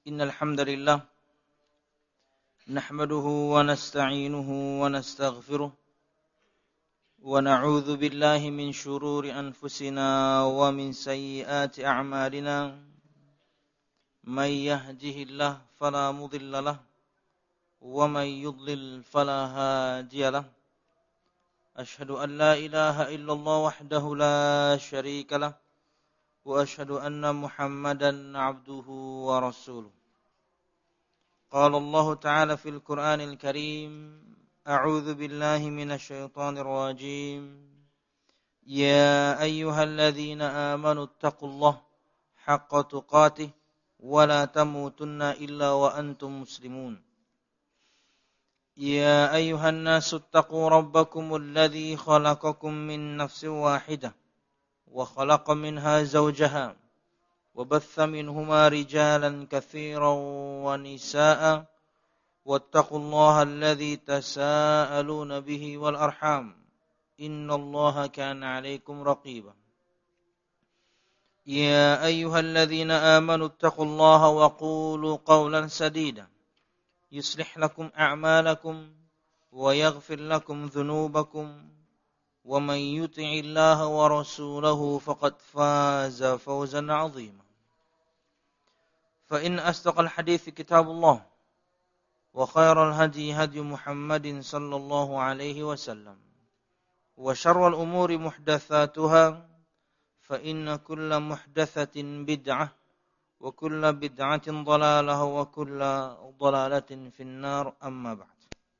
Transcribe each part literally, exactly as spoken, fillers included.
Innal hamdalillah nahmaduhu wa nasta'inuhu wa nastaghfiruh wa na'udzu billahi min shururi anfusina wa min sayyiati a'malina may yahdihillahu fala mudilla lahu wa may yudlil fala hadiya lahu ashhadu an la ilaha illallah wahdahu la syarika lahu wa ashhadu anna Muhammadan 'abduhu wa rasuluh. Qala Allah Ta'ala fil Qur'anil Karim, a'udzu billahi minasy syaithanir rajim. Ya ayyuhalladzina amanu taqullaha haqqa tuqatih wa la tamutunna illa wa antum muslimun. Ya ayyuhan nasu taqu rabbakumul ladzi khalaqakum min nafsin wahidah وخلق منها زوجها وبث منهما رجالا كثيرا ونساء واتقوا الله الذي تساءلون به والأرحام إن الله كان عليكم رقيبا يا أيها الذين آمنوا اتقوا الله وقولوا قولا سديدا يصلح لكم أعمالكم ويغفر لكم ذنوبكم ومن يطع الله ورسوله فقد فاز فوزا عظيما فإن أصدق الحديث كتاب الله وخير الهدي هدي محمد صلى الله عليه وسلم وشر الأمور محدثاتها فإن كل محدثة بدعة وكل بدعة ضلالة وكل ضلالة في النار أما بعد.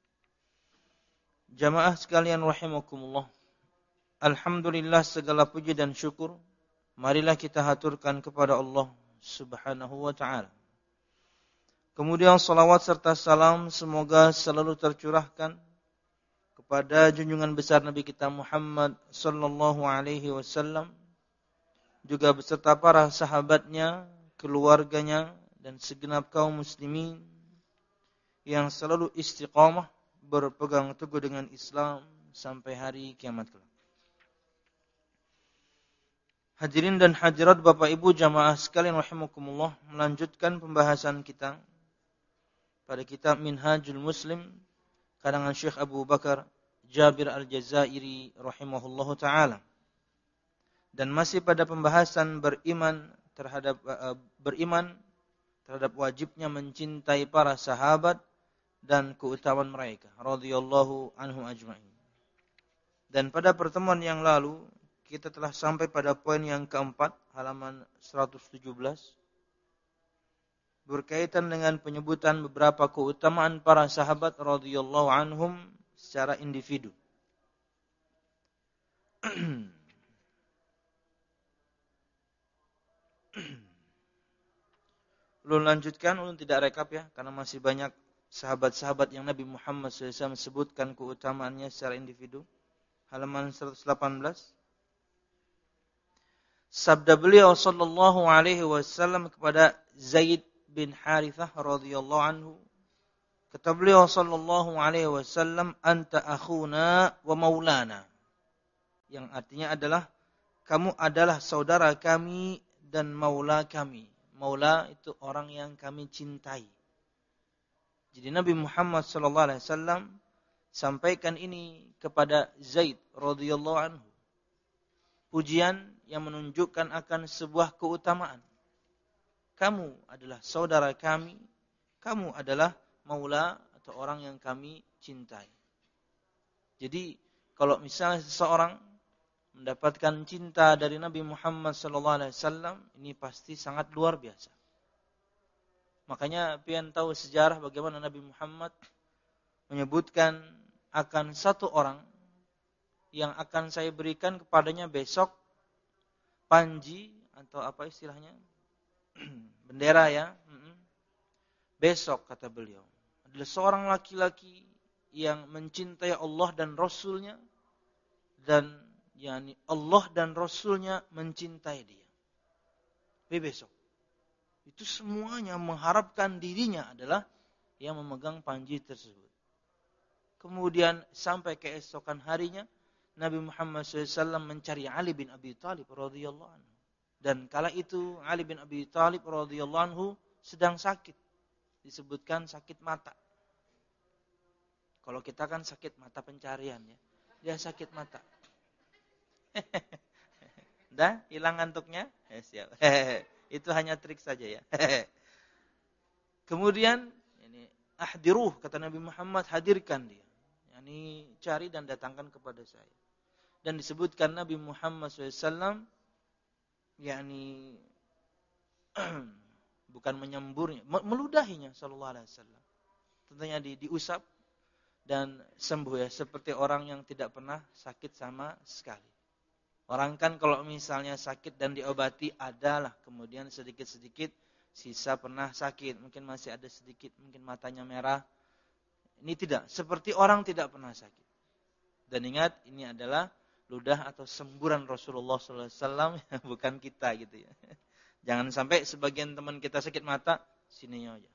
Jamaah sekalian rahimakumullah, alhamdulillah segala puji dan syukur marilah kita haturkan kepada Allah Subhanahu wa ta'ala. Kemudian salawat serta salam semoga selalu tercurahkan kepada junjungan besar Nabi kita Muhammad sallallahu alaihi wasallam, juga beserta para sahabatnya, keluarganya dan segenap kaum muslimin yang selalu istiqamah berpegang teguh dengan Islam sampai hari kiamat kelak. Hadirin dan hadirat Bapak Ibu jamaah sekalian rahimakumullah, melanjutkan pembahasan kita pada kitab Minhajul Muslim karangan Syekh Abu Bakar Jabir Al-Jazairi rahimahullahu taala. Dan masih pada pembahasan beriman terhadap uh, beriman terhadap wajibnya mencintai para sahabat dan keutamaan mereka radhiyallahu anhum ajma'in. Dan pada pertemuan yang lalu kita telah sampai pada poin yang keempat, halaman seratus tujuh belas, berkaitan dengan penyebutan beberapa keutamaan para sahabat radhiyallahu anhum secara individu. Belum lanjutkan, ulun tidak rekap ya, karena masih banyak sahabat-sahabat yang Nabi Muhammad shallallahu alaihi wasallam sebutkan keutamaannya secara individu. Halaman seratus delapan belas. Sabda beliau sallallahu alaihi wasallam kepada Zaid bin Harithah radhiyallahu anhu. Kata beliau sallallahu alaihi wasallam, anta akhuna wa maulana. Yang artinya adalah kamu adalah saudara kami dan maula kami. Maula itu orang yang kami cintai. Jadi Nabi Muhammad sallallahu alaihi wasallam sampaikan ini kepada Zaid radhiyallahu anhu. Pujian yang menunjukkan akan sebuah keutamaan. Kamu adalah saudara kami, kamu adalah maula atau orang yang kami cintai. Jadi kalau misalnya seseorang mendapatkan cinta dari Nabi Muhammad sallallahu alaihi wasallam, ini pasti sangat luar biasa. Makanya pian tahu sejarah bagaimana Nabi Muhammad menyebutkan akan satu orang yang akan saya berikan kepadanya besok panji atau apa istilahnya bendera ya. Besok kata beliau adalah seorang laki-laki yang mencintai Allah dan Rasulnya, dan yakni Allah dan Rasulnya mencintai dia. Besok itu semuanya mengharapkan dirinya adalah yang memegang panji tersebut. Kemudian sampai keesokan harinya Nabi Muhammad shallallahu alaihi wasallam mencari Ali bin Abi Thalib radhiyallahu anhu. Dan kala itu Ali bin Abi Thalib radhiyallahu anhu sedang sakit. Disebutkan sakit mata. Kalau kita kan sakit mata pencarian ya. Dia sakit mata. Dah, hilang ngantuknya? Eh, siap. Itu hanya trik saja ya. Kemudian ini ahdiruh, kata Nabi Muhammad, hadirkan dia. Yani cari dan datangkan kepada saya. Dan disebutkan Nabi Muhammad shallallahu alaihi wasallam yakni bukan menyemburnya, meludahinya sallallahu alaihi wasallam. Tentunya di, diusap dan sembuh ya, seperti orang yang tidak pernah sakit sama sekali. Orang kan kalau misalnya sakit dan diobati adalah kemudian sedikit-sedikit sisa pernah sakit, mungkin masih ada sedikit, mungkin matanya merah. Ini tidak, seperti orang tidak pernah sakit. Dan ingat, ini adalah ludah atau semburan Rasulullah sallallahu alaihi wasallam, bukan kita gitu ya. Jangan sampai sebagian teman kita sakit mata, sini aja.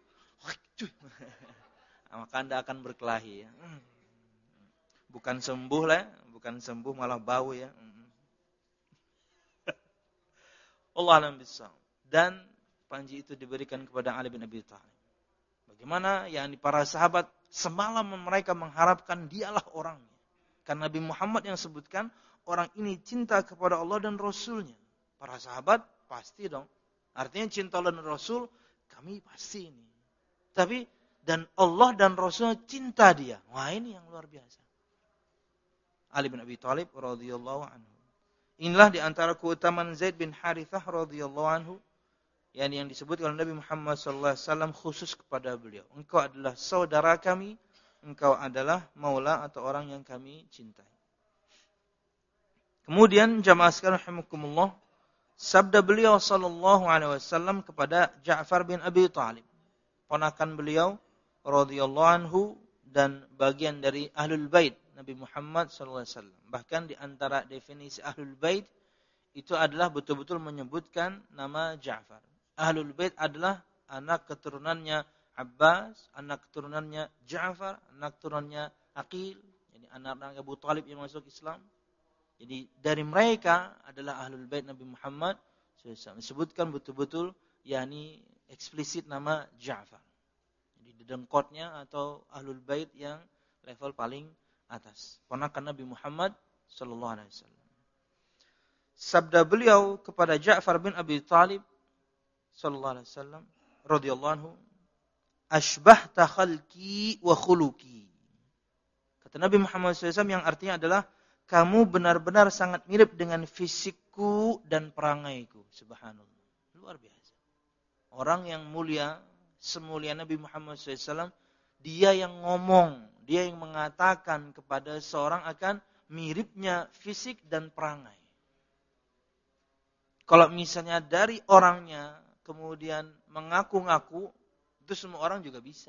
Maka Anda akan berkelahi ya. Bukan sembuh lah, bukan sembuh malah bau ya. Allah alam bisawab. Dan panji itu diberikan kepada Ali bin Abi Thalib. Bagaimana yakni para sahabat semalam mereka mengharapkan dialah orangnya. Karena Nabi Muhammad yang sebutkan orang ini cinta kepada Allah dan Rasulnya. Para sahabat pasti dong. Artinya cinta Allah dan Rasul kami pasti ini. Tapi dan Allah dan Rasulnya cinta dia. Wah ini yang luar biasa. Ali bin Abi Thalib radhiyallahu anhu. Inilah di antara keutamaan Zaid bin Harithah radhiyallahu anhu yang yang disebutkan oleh Nabi Muhammad sallallahu alaihi wasallam khusus kepada beliau. Engkau adalah saudara kami, engkau adalah maula atau orang yang kami cintai. Kemudian jamaah sekalian rahimakumullah, sabda beliau sallallahu alaihi wasallam kepada Ja'far bin Abi Thalib, ponakan beliau radhiyallahu anhu dan bagian dari Ahlul Bait Nabi Muhammad sallallahu alaihi wasallam. Bahkan di antara definisi Ahlul Bait itu adalah betul-betul menyebutkan nama Ja'far. Ahlul Bait adalah anak keturunannya Abbas, anak keturunannya Ja'far, anak keturunannya Aqil, jadi anak-anak Abu Thalib yang masuk Islam. Jadi dari mereka adalah Ahlul Bait Nabi Muhammad sallallahu alaihi wasallam. Disebutkan betul-betul yakni eksplisit nama Ja'far. Jadi dedengkotnya atau Ahlul Bait yang level paling atas. Ponakan Nabi Muhammad sallallahu alaihi wasallam. Sabda beliau kepada Ja'far bin Abi Thalib sallallahu alaihi wasallam radhiyallahu anhu, "Ashbahta khalqi wa khuluqi." Kata Nabi Muhammad sallallahu alaihi wasallam yang artinya adalah kamu benar-benar sangat mirip dengan fisikku dan perangaiku. Subhanallah. Luar biasa. Orang yang mulia, semulia Nabi Muhammad sallallahu alaihi wasallam, dia yang ngomong, dia yang mengatakan kepada seorang akan miripnya fisik dan perangai. Kalau misalnya dari orangnya kemudian mengaku-ngaku, itu semua orang juga bisa.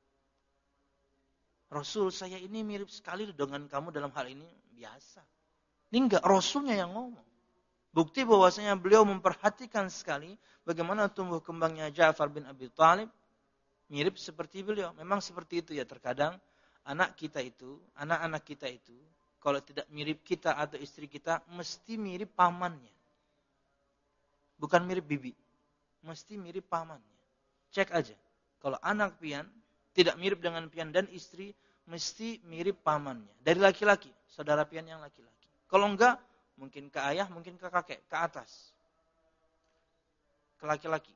Rasul, saya ini mirip sekali dengan kamu dalam hal ini, biasa. Ini enggak, Rasulnya yang ngomong. Bukti bahwasanya beliau memperhatikan sekali bagaimana tumbuh kembangnya Ja'far bin Abi Thalib, mirip seperti beliau. Memang seperti itu ya, terkadang anak kita itu, anak-anak kita itu, kalau tidak mirip kita atau istri kita, mesti mirip pamannya. Bukan mirip bibi. Mesti mirip pamannya. Cek aja. Kalau anak pian, tidak mirip dengan pian dan istri, mesti mirip pamannya. Dari laki-laki, saudara pian yang laki-laki. Kalau enggak, mungkin ke ayah, mungkin ke kakek, ke atas. Ke laki-laki.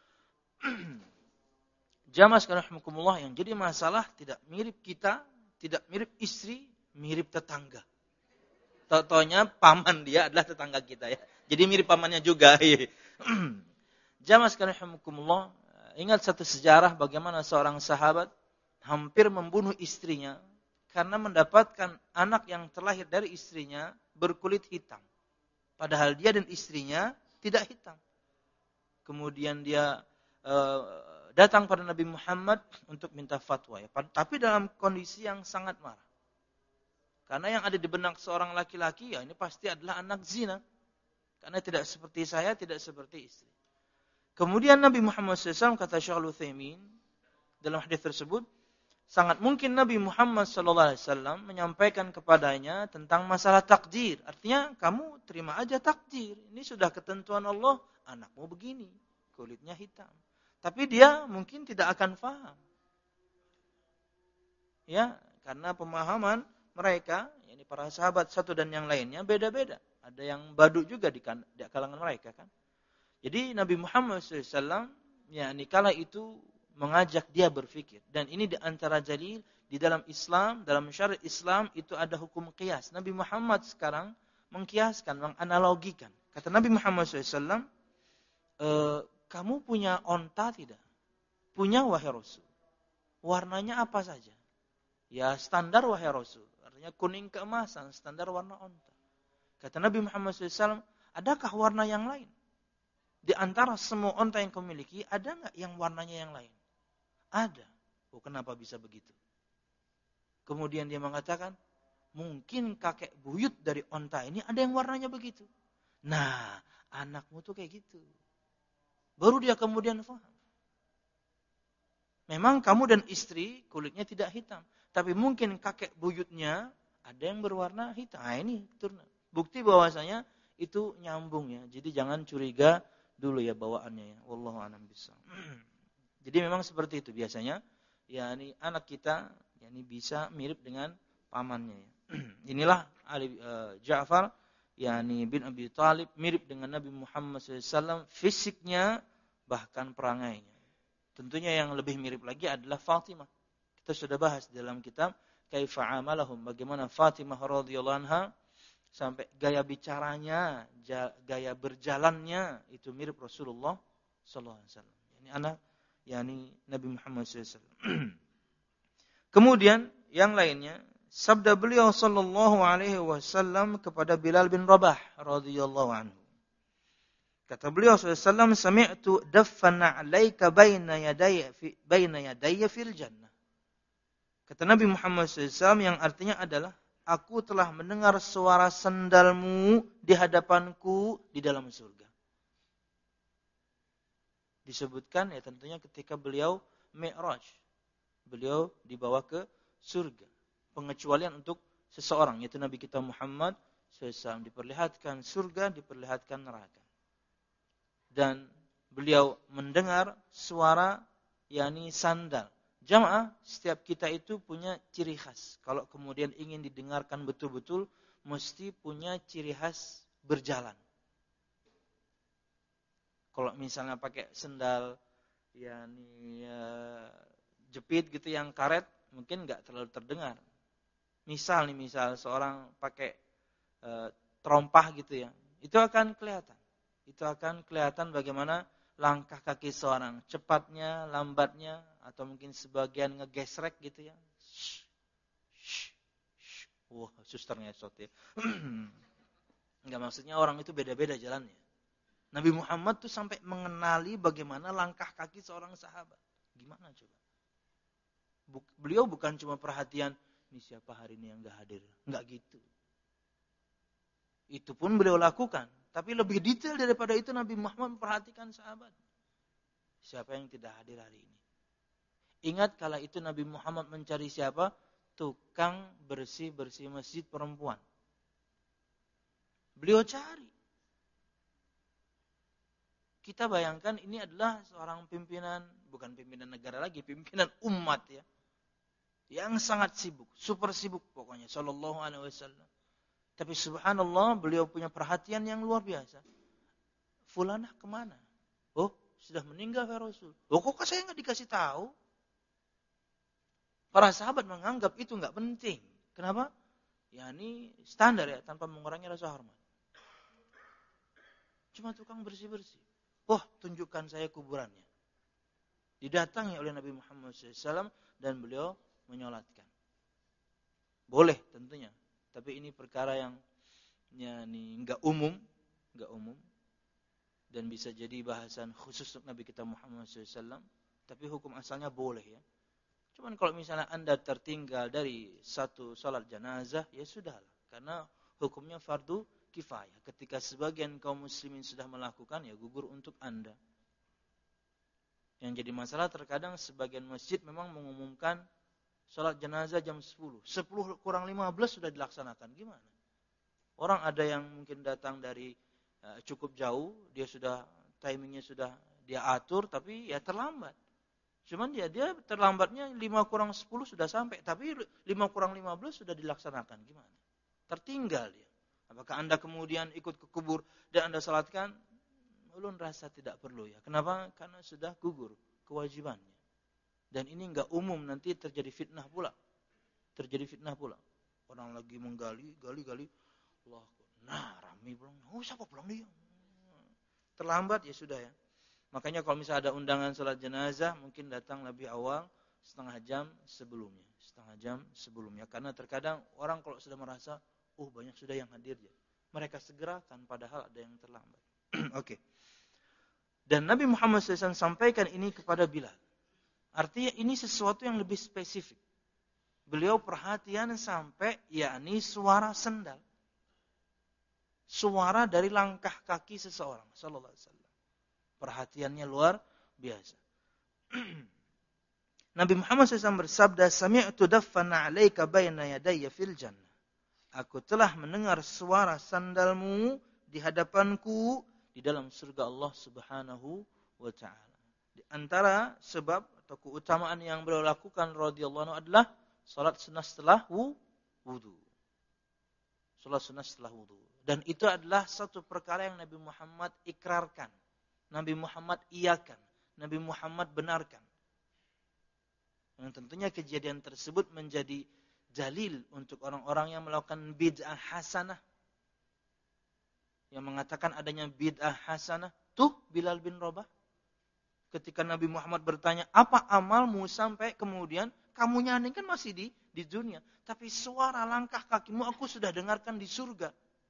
Jamaah sekalian rahimakumullah, yang jadi masalah tidak mirip kita, tidak mirip istri, mirip tetangga. Taunya paman dia adalah tetangga kita ya. Jadi mirip pamannya juga. Jamaah sekalian rahimakumullah, ingat satu sejarah bagaimana seorang sahabat hampir membunuh istrinya karena mendapatkan anak yang terlahir dari istrinya berkulit hitam. Padahal dia dan istrinya tidak hitam. Kemudian dia uh, datang pada Nabi Muhammad untuk minta fatwa ya. Tapi dalam kondisi yang sangat marah. Karena yang ada di benak seorang laki-laki ya ini pasti adalah anak zina. Karena tidak seperti saya, tidak seperti istri. Kemudian Nabi Muhammad shallallahu alaihi wasallam, kata Syekh Al-Utsaimin dalam hadis tersebut, sangat mungkin Nabi Muhammad sallallahu alaihi wasallam menyampaikan kepadanya tentang masalah takdir. Artinya kamu terima aja takdir. Ini sudah ketentuan Allah, anakmu begini, kulitnya hitam. Tapi dia mungkin tidak akan paham. Ya, karena pemahaman mereka, yakni para sahabat satu dan yang lainnya beda-beda. Ada yang baduk juga di, kan, di kalangan mereka kan. Jadi Nabi Muhammad shallallahu alaihi wasallam, yakni kala itu mengajak dia berfikir. Dan ini di antara jalil di dalam Islam, dalam syariat Islam itu ada hukum qiyas. Nabi Muhammad sekarang mengkiaskan, menganalogikan. Kata Nabi Muhammad shallallahu alaihi wasallam, e, kamu punya onta tidak? Punya wahai Rasul. Warnanya apa saja? Ya standar wahai Rasul. Artinya kuning keemasan, standar warna onta. Kata Nabi Muhammad shallallahu alaihi wasallam, adakah warna yang lain? Di antara semua onta yang kau miliki, ada nggak yang warnanya yang lain? Ada. Oh, kenapa bisa begitu? Kemudian dia mengatakan, mungkin kakek buyut dari onta ini ada yang warnanya begitu. Nah, anakmu tuh kayak gitu. Baru dia kemudian paham. Memang kamu dan istri kulitnya tidak hitam. Tapi mungkin kakek buyutnya ada yang berwarna hitam. Nah ini turun. Bukti bahwasanya itu nyambung ya. Jadi jangan curiga dulu ya bawaannya ya. Wallahu a'lam bishawab. Jadi memang seperti itu biasanya. Ya ini anak kita ya ini bisa mirip dengan pamannya ya. Inilah Ali uh, Ja'far yakni bin Abi Thalib mirip dengan Nabi Muhammad shallallahu alaihi wasallam fisiknya bahkan perangainya. Tentunya yang lebih mirip lagi adalah Fatimah. Kita sudah bahas dalam kitab Kaifa Amalahum, bagaimana Fatimah radhiyallahu anha sampai gaya bicaranya, gaya berjalannya itu mirip Rasulullah sallallahu alaihi wasallam. Ini anak yakni Nabi Muhammad sallallahu alaihi wasallam. Kemudian yang lainnya sabda beliau sallallahu alaihi wasallam kepada Bilal bin Rabah radhiyallahu anhu. Kata beliau sallallahu alaihi wasallam, "Sami'tu daffan 'alaika baina yadayya fi baina yadayya fil jannah." Kata Nabi Muhammad sallallahu alaihi wasallam yang artinya adalah, aku telah mendengar suara sendalmu di hadapanku di dalam surga. Disebutkan ya tentunya ketika beliau Mi'raj. Beliau dibawa ke surga. Pengecualian untuk seseorang, yaitu Nabi kita Muhammad sallallahu alaihi wasallam, diperlihatkan surga, diperlihatkan neraka. Dan beliau mendengar suara yakni sandal. Jamaah, setiap kita itu punya ciri khas. Kalau kemudian ingin didengarkan betul-betul, mesti punya ciri khas berjalan. Kalau misalnya pakai sendal yakni ya, jepit gitu yang karet, mungkin nggak terlalu terdengar. Misal nih, misal seorang pakai e, terompah gitu ya, itu akan kelihatan. Itu akan kelihatan bagaimana langkah kaki seorang, cepatnya, lambatnya, atau mungkin sebagian ngegesrek gitu ya. Shh, shh, shh. Wah, suster ngesot ya. Enggak, maksudnya orang itu beda-beda jalannya. Nabi Muhammad tuh sampai mengenali bagaimana langkah kaki seorang sahabat. Gimana coba? Beliau bukan cuma perhatian, ini siapa hari ini yang enggak hadir. Enggak gitu. Itu pun beliau lakukan. Tapi lebih detail daripada itu Nabi Muhammad memperhatikan sahabat. Siapa yang tidak hadir hari ini? Ingat kala itu Nabi Muhammad mencari siapa? Tukang bersih-bersih masjid perempuan. Beliau cari. Kita bayangkan ini adalah seorang pimpinan, bukan pimpinan negara lagi, pimpinan umat ya. Yang sangat sibuk, super sibuk pokoknya. Sallallahu alaihi wasallam. Tapi subhanallah beliau punya perhatian yang luar biasa. Fulanah kemana? Oh, sudah meninggal ya Rasul. Oh, kok saya nggak dikasih tahu? Para sahabat menganggap itu nggak penting. Kenapa? Ya ini standar ya, tanpa mengurangi rasa hormat. Cuma tukang bersih-bersih. Oh, tunjukkan saya kuburannya. Didatangi oleh Nabi Muhammad shallallahu alaihi wasallam dan beliau menyolatkan. Boleh tentunya. Tapi ini perkara yang ya, nih, enggak umum, enggak umum. Dan bisa jadi bahasan khusus untuk Nabi kita Muhammad shallallahu alaihi wasallam. Tapi hukum asalnya boleh ya. Cuman kalau misalnya Anda tertinggal dari satu salat jenazah, ya sudahlah. Karena hukumnya fardu kifayah. Ketika sebagian kaum muslimin sudah melakukan, ya gugur untuk Anda. Yang jadi masalah terkadang sebagian masjid memang mengumumkan salat jenazah jam sepuluh. sepuluh kurang lima belas sudah dilaksanakan. Gimana? Orang ada yang mungkin datang dari uh, cukup jauh, dia sudah timingnya sudah dia atur tapi ya terlambat. Cuman dia dia terlambatnya lima kurang sepuluh sudah sampai, tapi lima kurang lima belas sudah dilaksanakan. Gimana? Tertinggal dia. Apakah Anda kemudian ikut ke kubur dan Anda salatkan? Ulun rasa tidak perlu ya. Kenapa? Karena sudah gugur kewajibannya. Dan ini enggak umum, nanti terjadi fitnah pula. Terjadi fitnah pula. Orang lagi menggali, gali, gali. Allah, nah ramai pulang. Oh, siapa pulang dia? Terlambat ya sudah ya. Makanya kalau misalnya ada undangan salat jenazah, mungkin datang lebih awal, setengah jam sebelumnya. Setengah jam sebelumnya. Karena terkadang orang kalau sudah merasa, oh banyak sudah yang hadir ya. Mereka segerakan padahal ada yang terlambat. Oke. Okay. Dan Nabi Muhammad shallallahu alaihi wasallam sampaikan ini kepada Bilal. Artinya ini sesuatu yang lebih spesifik. Beliau perhatian sampai yakni suara sendal. Suara dari langkah kaki seseorang. Sallallahu alaihi wasallam. Perhatiannya luar biasa. Nabi Muhammad shallallahu alaihi wasallam bersabda, Sami'tu daffana alaika baina yadayya fil jannah. Aku telah mendengar suara sandalmu di hadapanku di dalam surga Allah Subhanahu wa taala. Di antara sebab atau keutamaan yang beliau lakukan radhiyallahu anhu adalah salat sunnah setelah wudu. Salat sunnah setelah wudu. Dan itu adalah satu perkara yang Nabi Muhammad ikrarkan. Nabi Muhammad iyakan. Nabi Muhammad benarkan. Yang tentunya kejadian tersebut menjadi dalil untuk orang-orang yang melakukan bid'ah hasanah. Yang mengatakan adanya bid'ah hasanah. Tuh Bilal bin Rabah. Ketika Nabi Muhammad bertanya, apa amalmu sampai kemudian kamu nyanyi kan masih di di dunia. Tapi suara langkah kakimu aku sudah dengarkan di surga.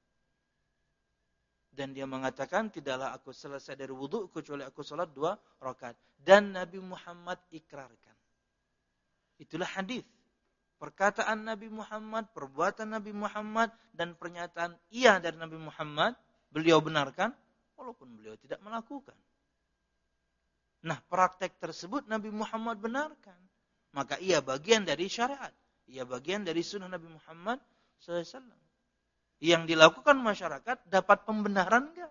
Dan dia mengatakan, tidaklah aku selesai dari wudu kecuali aku salat dua rakaat. Dan Nabi Muhammad ikrarkan. Itulah hadis. Perkataan Nabi Muhammad, perbuatan Nabi Muhammad, dan pernyataan iya dari Nabi Muhammad, beliau benarkan, walaupun beliau tidak melakukan. Nah, praktek tersebut Nabi Muhammad benarkan. Maka ia bagian dari syariat. Ia bagian dari sunnah Nabi Muhammad shallallahu alaihi wasallam. Yang dilakukan masyarakat dapat pembenaran enggak?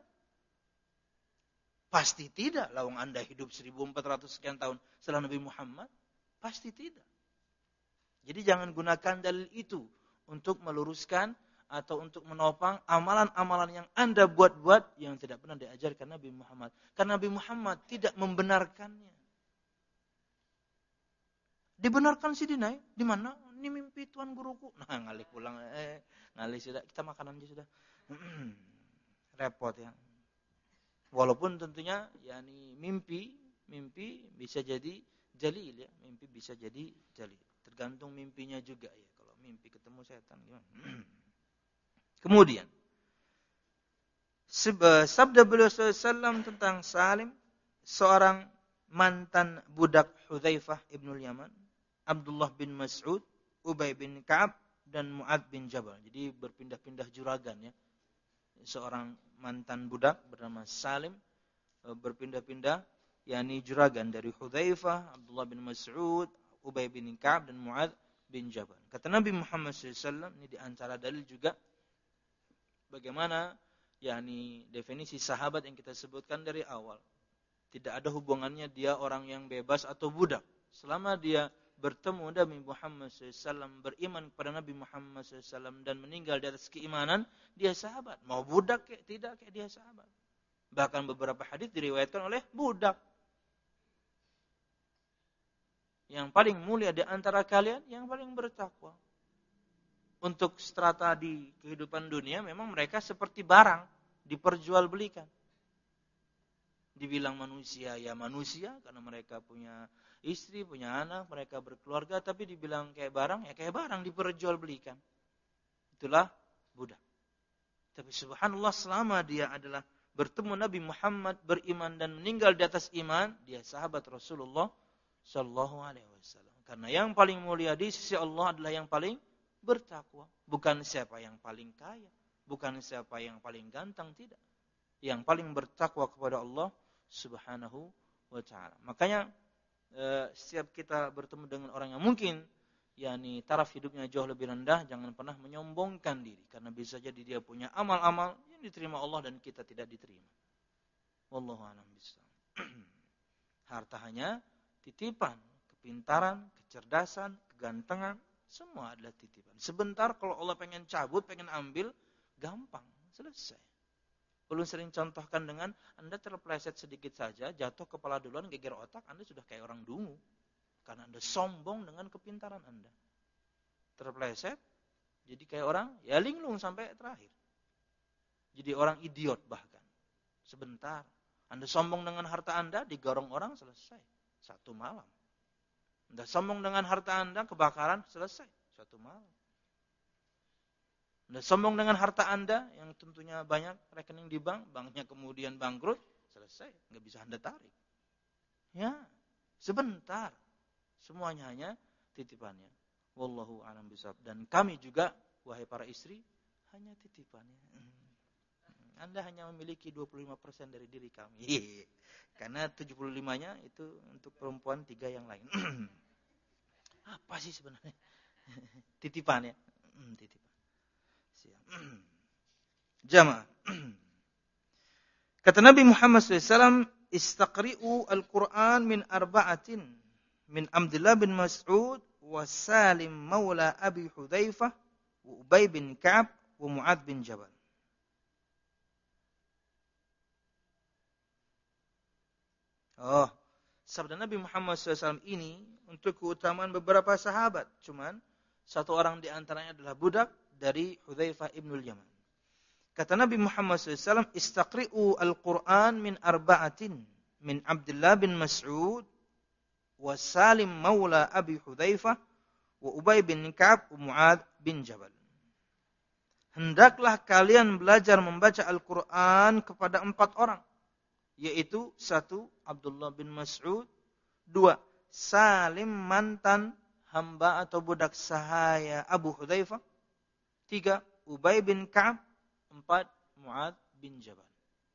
Pasti tidak. Lawang Anda hidup seribu empat ratus sekian tahun setelah Nabi Muhammad. Pasti tidak. Jadi jangan gunakan dalil itu untuk meluruskan atau untuk menopang amalan-amalan yang Anda buat-buat yang tidak pernah diajarkan Nabi Muhammad. Karena Nabi Muhammad tidak membenarkannya. Dibenarkan sih dinai. Di mana? Ini mimpi tuan guruku. Nah, ngalih pulang. Eh, ngalih sudah. Kita makanan aja sudah. Repot ya. Walaupun tentunya yakni mimpi, mimpi bisa jadi jalil ya. Mimpi bisa jadi jalil. Tergantung mimpinya juga ya. Kalau mimpi ketemu setan gimana? Kemudian sabda beliau sallallahu alaihi wasallam tentang Salim, seorang mantan budak Hudzaifah ibnul Yaman, Abdullah bin Mas'ud, Ubay bin Ka'ab, dan Mu'ad bin Jabal. Jadi berpindah-pindah juragan ya. Seorang mantan budak bernama Salim berpindah-pindah yakni juragan dari Hudzaifah, Abdullah bin Mas'ud, Ubay bin Ka'ab, dan Mu'ad bin Jabal. Kata Nabi Muhammad shallallahu alaihi wasallam, ini di antara dalil juga bagaimana yakni definisi sahabat yang kita sebutkan dari awal. Tidak ada hubungannya dia orang yang bebas atau budak. Selama dia bertemu Nabi Muhammad shallallahu alaihi wasallam, beriman kepada Nabi Muhammad shallallahu alaihi wasallam dan meninggal di atas keimanan, dia sahabat. Mau budak kayak tidak kayak dia sahabat. Bahkan beberapa hadis diriwayatkan oleh budak. Yang paling mulia di antara kalian yang paling bertakwa. Untuk strata di kehidupan dunia memang mereka seperti barang diperjualbelikan. Dibilang manusia ya manusia karena mereka punya istri, punya anak, mereka berkeluarga, tapi dibilang kayak barang ya kayak barang diperjualbelikan. Itulah budak. Tapi subhanallah selama dia adalah bertemu Nabi Muhammad, beriman dan meninggal di atas iman, dia sahabat Rasulullah sallallahu alaihi wasallam. Karena yang paling mulia di sisi Allah adalah yang paling bertakwa, bukan siapa yang paling kaya, bukan siapa yang paling ganteng, tidak. Yang paling bertakwa kepada Allah Subhanahu wa taala. Makanya eh, setiap kita bertemu dengan orang yang mungkin yakni taraf hidupnya jauh lebih rendah, jangan pernah menyombongkan diri karena bisa jadi dia punya amal-amal yang diterima Allah dan kita tidak diterima. Wallahu a'lam bishawab. Harta hanya titipan, kepintaran, kecerdasan, kegantengan, semua adalah titipan. Sebentar kalau Allah pengen cabut, pengen ambil, gampang, selesai. Belum sering contohkan dengan Anda terpleset sedikit saja, jatuh kepala duluan, geger otak, Anda sudah kayak orang dungu. Karena Anda sombong dengan kepintaran Anda. Terpleset, jadi kayak orang, ya linglung sampai terakhir. Jadi orang idiot bahkan. Sebentar. Anda sombong dengan harta Anda, digorong orang, selesai. Satu malam. Anda sombong dengan harta Anda, kebakaran, selesai. Satu malam. Anda sombong dengan harta Anda, yang tentunya banyak rekening di bank, banknya kemudian bangkrut, selesai. Nggak bisa Anda tarik. Ya, sebentar. Semuanya hanya titipannya. Wallahu a'lam bishawab. Dan kami juga, wahai para istri, hanya titipannya. Anda hanya memiliki dua puluh lima persen dari diri kami. Karena tujuh puluh lima-nya itu untuk perempuan tiga yang lain. Apa sih sebenarnya? Titipan ya? Titipan. Jamaah. Kata Nabi Muhammad shallallahu alaihi wasallam, "Istaqri'u al-Qur'an min arba'atin, min Abdullah bin Mas'ud, wa Salim maula Abi Hudzaifah, wa Ubay bin Ka'ab, wa Mu'adz bin Jabal." Oh, sabda Nabi Muhammad shallallahu alaihi wasallam ini untuk keutamaan beberapa sahabat. Cuman satu orang di antaranya adalah budak dari Hudzaifah ibnul Yaman. Kata Nabi Muhammad shallallahu alaihi wasallam, "Istaqri'u al-Qur'an min arba'atin, min Abdullah bin Mas'ud, wa Salim maula Abi Hudzaifah, wa Ubay bin Ka'ab, wa Mu'adz bin Jabal." Hendaklah kalian belajar membaca Al-Qur'an kepada empat orang. Yaitu satu, Abdullah bin Mas'ud. Dua, Salim mantan hamba atau budak sahaya Abu Hudzaifah. Tiga, Ubay bin Ka'ab. Empat, Mu'adz bin Jabal.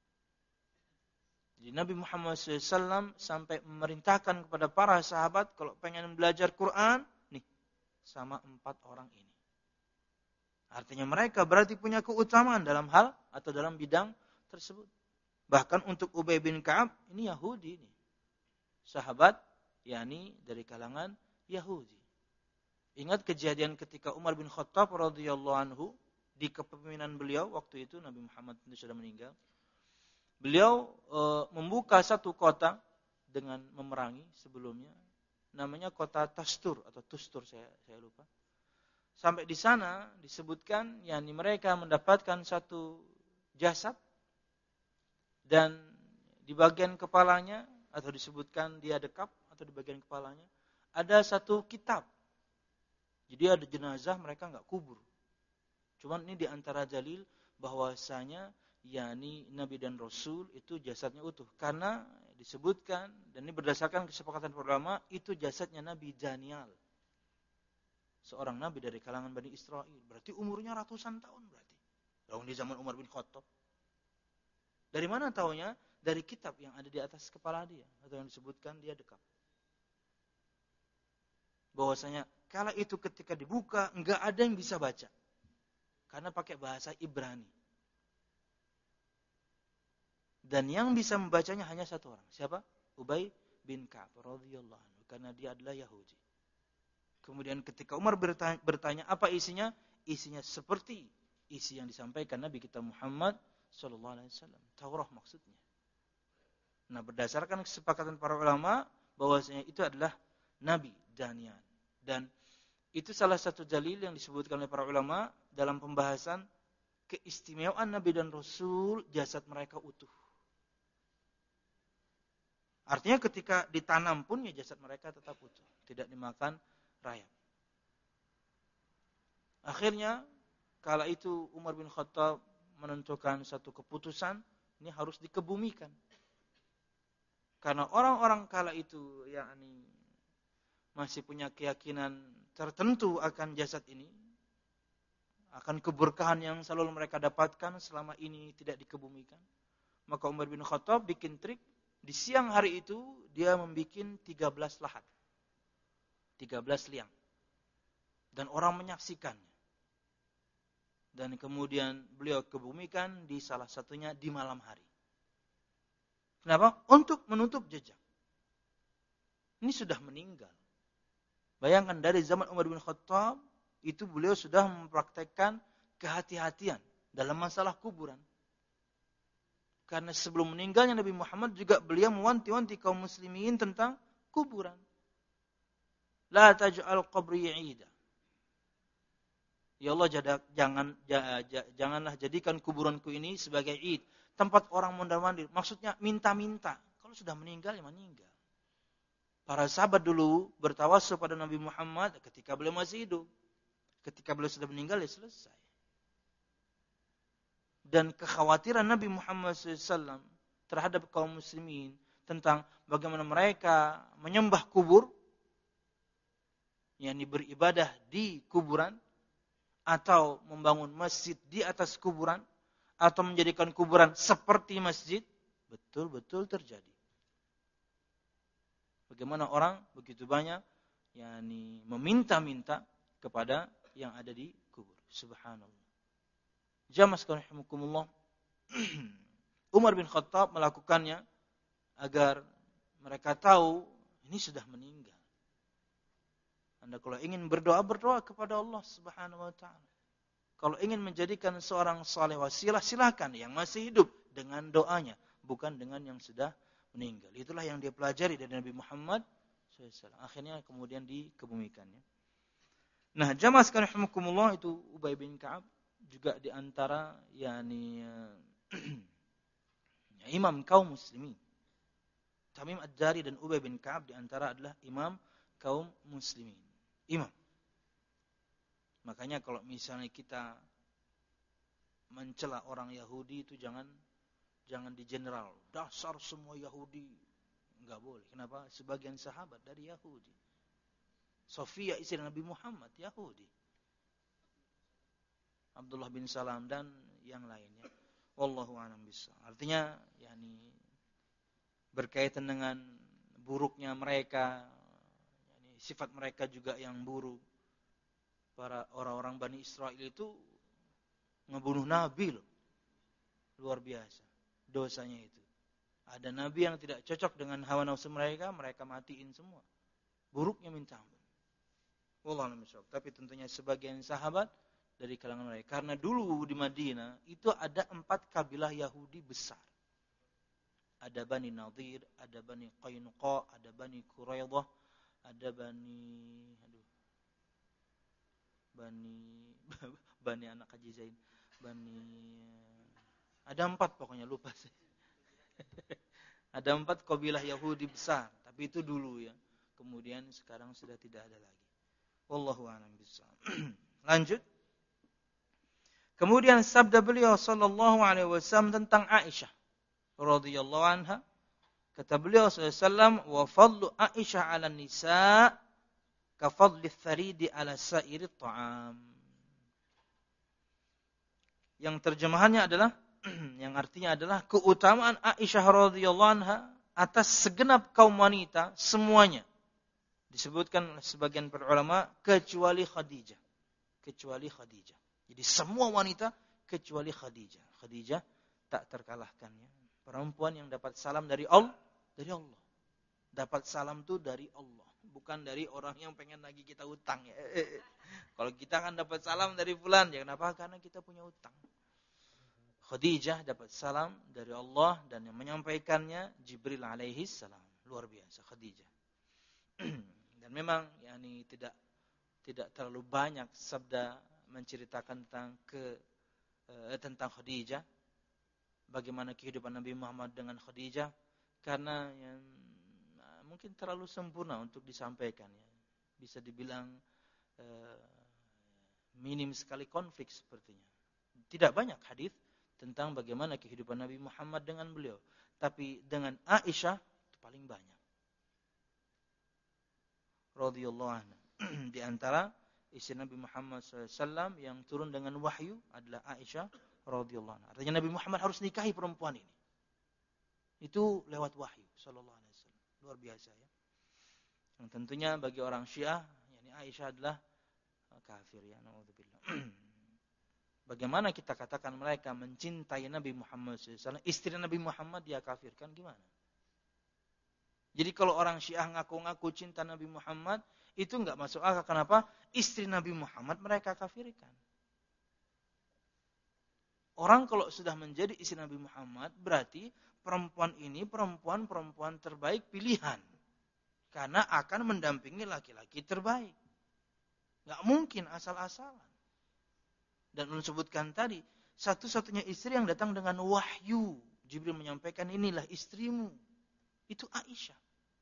Jadi Nabi Muhammad shallallahu alaihi wasallam sampai memerintahkan kepada para sahabat kalau pengen belajar Quran, nih, sama empat orang ini. Artinya mereka berarti punya keutamaan dalam hal atau dalam bidang tersebut. Bahkan untuk Ubay bin Ka'ab, ini Yahudi. Ini. Sahabat, yakni dari kalangan Yahudi. Ingat kejadian ketika Umar bin Khattab radhiyallahu anhu, di kepemimpinan beliau, waktu itu Nabi Muhammad sudah meninggal. Beliau e, membuka satu kota dengan memerangi sebelumnya. Namanya kota Tastur, atau Tustur, saya, saya lupa. Sampai di sana disebutkan, yakni mereka mendapatkan satu jasad, dan di bagian kepalanya, atau disebutkan dia dekap, atau di bagian kepalanya, ada satu kitab. Jadi ada jenazah, mereka enggak kubur. Cuman ini di antara dalil bahwasanya yakni Nabi dan Rasul itu jasadnya utuh. Karena disebutkan, dan ini berdasarkan kesepakatan para ulama, itu jasadnya Nabi Daniel. Seorang Nabi dari kalangan Bani Israel. Berarti umurnya ratusan tahun berarti. Tahun di zaman Umar bin Khattab. Dari mana taunya? Dari kitab yang ada di atas kepala dia. Atau yang disebutkan dia dekap. Bahwasanya kala itu ketika dibuka, enggak ada yang bisa baca. Karena pakai bahasa Ibrani. Dan yang bisa membacanya hanya satu orang. Siapa? Ubay bin Ka'ab radhiyallahu anhu. Karena dia adalah Yahudi. Kemudian ketika Umar bertanya, bertanya apa isinya? Isinya seperti isi yang disampaikan Nabi kita Muhammad sallallahu alaihi wasallam. Taurah maksudnya. Nah, berdasarkan kesepakatan para ulama bahwasanya itu adalah Nabi Daniel. Dan itu salah satu dalil yang disebutkan oleh para ulama dalam pembahasan keistimewaan Nabi dan Rasul, jasad mereka utuh. Artinya ketika ditanam pun ya jasad mereka tetap utuh, tidak dimakan rayap. Akhirnya kala itu Umar bin Khattab menentukan satu keputusan, ini harus dikebumikan. Karena orang-orang kala itu yakni masih punya keyakinan tertentu akan jasad ini, akan keberkahan yang selalu mereka dapatkan selama ini tidak dikebumikan. Maka Umar bin Khattab bikin trik, di siang hari itu dia membuat tiga belas lahat. tiga belas liang. Dan orang menyaksikannya. Dan kemudian beliau kebumikan di salah satunya di malam hari. Kenapa? Untuk menutup jejak. Ini sudah meninggal. Bayangkan dari zaman Umar bin Khattab, itu beliau sudah mempraktekkan kehati-hatian dalam masalah kuburan. Karena sebelum meninggalnya Nabi Muhammad juga beliau mewanti-wanti kaum muslimin tentang kuburan. La taj'al qabri 'ida. Ya Allah, jangan janganlah jadikan kuburanku ini sebagai id, tempat orang mondar-mandir. Maksudnya minta-minta. Kalau sudah meninggal ya meninggal. Para sahabat dulu bertawassul pada Nabi Muhammad ketika beliau masih hidup. Ketika beliau sudah meninggal ya selesai. Dan kekhawatiran Nabi Muhammad shallallahu alaihi wasallam terhadap kaum muslimin tentang bagaimana mereka menyembah kubur, yakni beribadah di kuburan, atau membangun masjid di atas kuburan, atau menjadikan kuburan seperti masjid, betul-betul terjadi. Bagaimana orang begitu banyak yakni meminta-minta kepada yang ada di kubur. Subhanallah. Jamaah sekalian rahimakumullah. Umar bin Khattab melakukannya agar mereka tahu ini sudah meninggal. Anda kalau ingin berdoa, berdoa kepada Allah Subhanahu wa taala. Kalau ingin menjadikan seorang saleh wasilah, silakan yang masih hidup dengan doanya, bukan dengan yang sudah meninggal. Itulah yang dia pelajari dari Nabi Muhammad shallallahu alaihi wasallam. Akhirnya kemudian dikebumikannya. Nah, jamaah sekalian rahimakumullah, itu Ubay bin Ka'ab juga di antara yakni imam kaum muslimin. Tamim Ad-Dari dan Ubay bin Ka'ab di antara adalah imam kaum muslimin. Imam. Makanya kalau misalnya kita mencela orang Yahudi itu jangan jangan di general. Dasar semua Yahudi. Enggak boleh. Kenapa? Sebagian sahabat dari Yahudi. Sofia istri Nabi Muhammad Yahudi. Abdullah bin Salam dan yang lainnya. Wallahu a'lam bishawab. Artinya yakni berkaitan dengan buruknya mereka, yakni sifat mereka juga yang buruk. Para orang-orang Bani Israel itu ngebunuh nabi loh. Luar biasa dosanya itu. Ada nabi yang tidak cocok dengan hawa nafsu mereka, mereka matiin semua. Buruknya minta ampun. Wallahu a'lam bishawab. Tapi tentunya sebagian sahabat dari kalangan mereka. Karena dulu di Madinah itu ada empat kabilah Yahudi besar. Ada Bani Nadir, ada Bani Qainuqa, ada Bani Quraidah, ada Bani aduh, Bani Bani anak Haji Zain, Bani ada empat pokoknya lupa sih. Ada empat kabilah Yahudi besar, tapi itu dulu ya. Kemudian sekarang sudah tidak ada lagi. Wallahu a'lam bishawab. Lanjut. Kemudian sabda beliau sallallahu alaihi wasallam tentang Aisyah radhiyallahu anha. Kata beliau sallallahu alaihi wasallam, "Wa fadlu Aisyah 'ala nisa ka fadli tharidi 'ala sa'iri ta'am." Yang terjemahannya adalah yang artinya adalah keutamaan Aisyah radhiyallahu anha atas segenap kaum wanita semuanya. Disebutkan oleh sebagian para ulama kecuali Khadijah. Kecuali Khadijah. Jadi semua wanita kecuali Khadijah. Khadijah tak terkalahkannya. Perempuan yang dapat salam dari Allah, dari Allah. Dapat salam itu dari Allah, bukan dari orang yang pengen lagi kita utang ya. Kalau kita kan dapat salam dari fulan, ya kenapa? Karena kita punya utang. Khadijah dapat salam dari Allah dan yang menyampaikannya Jibril alaihi salam. Luar biasa Khadijah. Dan memang yakni tidak tidak terlalu banyak sabda menceritakan tentang ke eh, tentang Khadijah. Bagaimana kehidupan Nabi Muhammad dengan Khadijah, karena yang nah, mungkin terlalu sempurna untuk disampaikan ya. Bisa dibilang eh, minim sekali konflik sepertinya. Tidak banyak hadis tentang bagaimana kehidupan Nabi Muhammad dengan beliau, tapi dengan Aisyah itu paling banyak. Radhiyallahu anha. Di antara istri Nabi Muhammad shallallahu alaihi wasallam yang turun dengan wahyu adalah Aisyah radhiyallahu anha. Artinya Nabi Muhammad harus nikahi perempuan ini. Itu lewat wahyu sallallahu alaihi wasallam. Luar biasa ya. Yang tentunya bagi orang Syiah, yakni Aisyah adalah kafir ya, naudzubillah. Bagaimana kita katakan mereka mencintai Nabi Muhammad shallallahu alaihi wasallam, istri Nabi Muhammad dia kafirkan, gimana? Jadi kalau orang Syiah ngaku-ngaku cinta Nabi Muhammad, itu enggak masuk akal. Kenapa? Istri Nabi Muhammad mereka kafirkan. Orang kalau sudah menjadi istri Nabi Muhammad, berarti perempuan ini perempuan-perempuan terbaik pilihan. Karena akan mendampingi laki-laki terbaik. Enggak mungkin asal-asalan. Dan disebutkan tadi, satu-satunya istri yang datang dengan wahyu. Jibril menyampaikan, inilah istrimu. Itu Aisyah.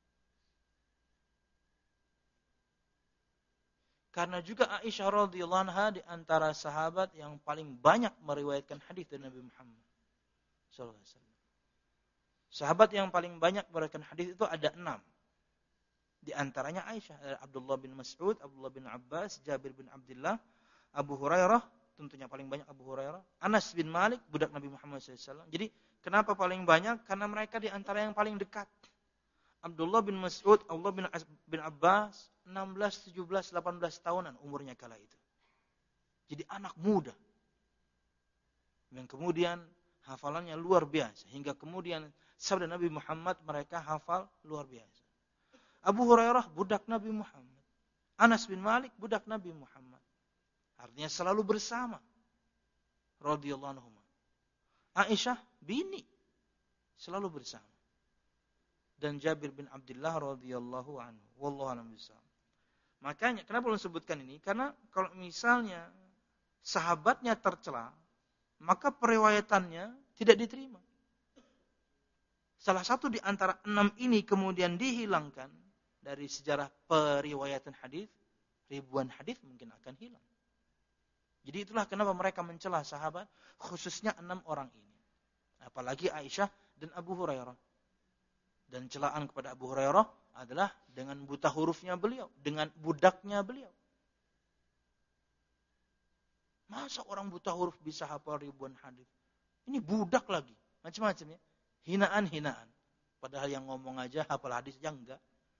Karena juga Aisyah radhiyallahu anha di antara sahabat yang paling banyak meriwayatkan hadis dari Nabi Muhammad sallallahu alaihi wasallam. Sahabat yang paling banyak meriwayatkan hadis itu ada enam. Di antaranya Aisyah, Abdullah bin Mas'ud, Abdullah bin Abbas, Jabir bin Abdullah, Abu Hurairah, tentunya paling banyak Abu Hurairah, Anas bin Malik, budak Nabi Muhammad sallallahu alaihi wasallam. Jadi kenapa paling banyak? Karena mereka di antara yang paling dekat. Abdullah bin Mas'ud, Abdullah bin, bin Abbas, enam belas, tujuh belas, delapan belas tahunan umurnya kala itu. Jadi anak muda. Yang kemudian hafalannya luar biasa. Hingga kemudian sabda Nabi Muhammad mereka hafal luar biasa. Abu Hurairah budak Nabi Muhammad. Anas bin Malik budak Nabi Muhammad. Artinya selalu bersama. Radhiyallahu anhum. Aisyah bini. Selalu bersama. Dan Jabir bin Abdullah radhiyallahu anhu. Wallahu a'lam bishawab. Makanya kenapa belum sebutkan ini? Karena kalau misalnya sahabatnya tercela, maka periwayatannya tidak diterima. Salah satu di antara enam ini kemudian dihilangkan dari sejarah periwayatan hadis, ribuan hadis mungkin akan hilang. Jadi itulah kenapa mereka mencela sahabat, khususnya enam orang ini. Apalagi Aisyah dan Abu Hurairah. Dan celaan kepada Abu Hurairah adalah dengan buta hurufnya beliau, dengan budaknya beliau. Masa orang buta huruf bisa hafal ribuan hadis? Ini budak lagi, macam-macam ya. Hinaan-hinaan. Padahal yang ngomong aja hafal hadis aja enggak.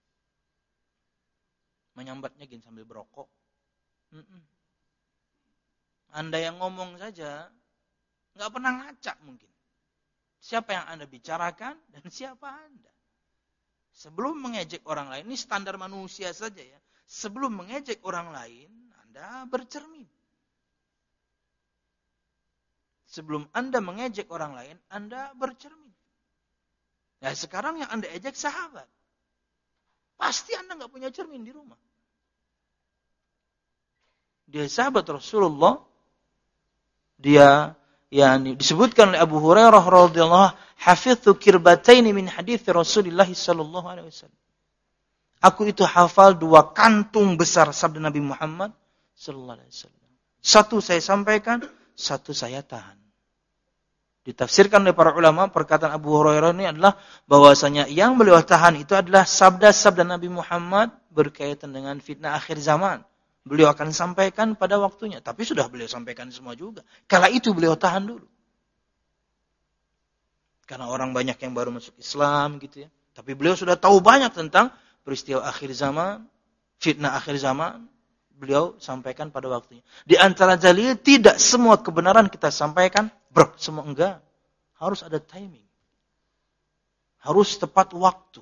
Menyambatnya gini sambil berokok. Mm-mm. Anda yang ngomong saja enggak pernah ngacak mungkin. Siapa yang Anda bicarakan dan siapa Anda? Sebelum mengejek orang lain, ini standar manusia saja ya. Sebelum mengejek orang lain, Anda bercermin. Sebelum Anda mengejek orang lain, Anda bercermin. Nah sekarang yang Anda ejek sahabat. Pasti Anda nggak punya cermin di rumah. Dia sahabat Rasulullah. Dia yani disebutkan oleh Abu Hurairah radhiyallahu anhu, hafidzu kirbataini min hadits Rasulullah sallallahu alaihi wasallam. Aku itu hafal dua kantung besar sabda Nabi Muhammad sallallahu alaihi wasallam. Satu saya sampaikan, satu saya tahan. Ditafsirkan oleh para ulama, perkataan Abu Hurairah ini adalah bahwasanya yang beliau tahan itu adalah sabda-sabda Nabi Muhammad berkaitan dengan fitnah akhir zaman. Beliau akan sampaikan pada waktunya. Tapi sudah beliau sampaikan semua juga. Kala itu beliau tahan dulu. Karena orang banyak yang baru masuk Islam gitu ya. Tapi beliau sudah tahu banyak tentang peristiwa akhir zaman, fitnah akhir zaman. Beliau sampaikan pada waktunya. Di antara dalil, tidak semua kebenaran kita sampaikan, bro, semua enggak. Harus ada timing. Harus tepat waktu.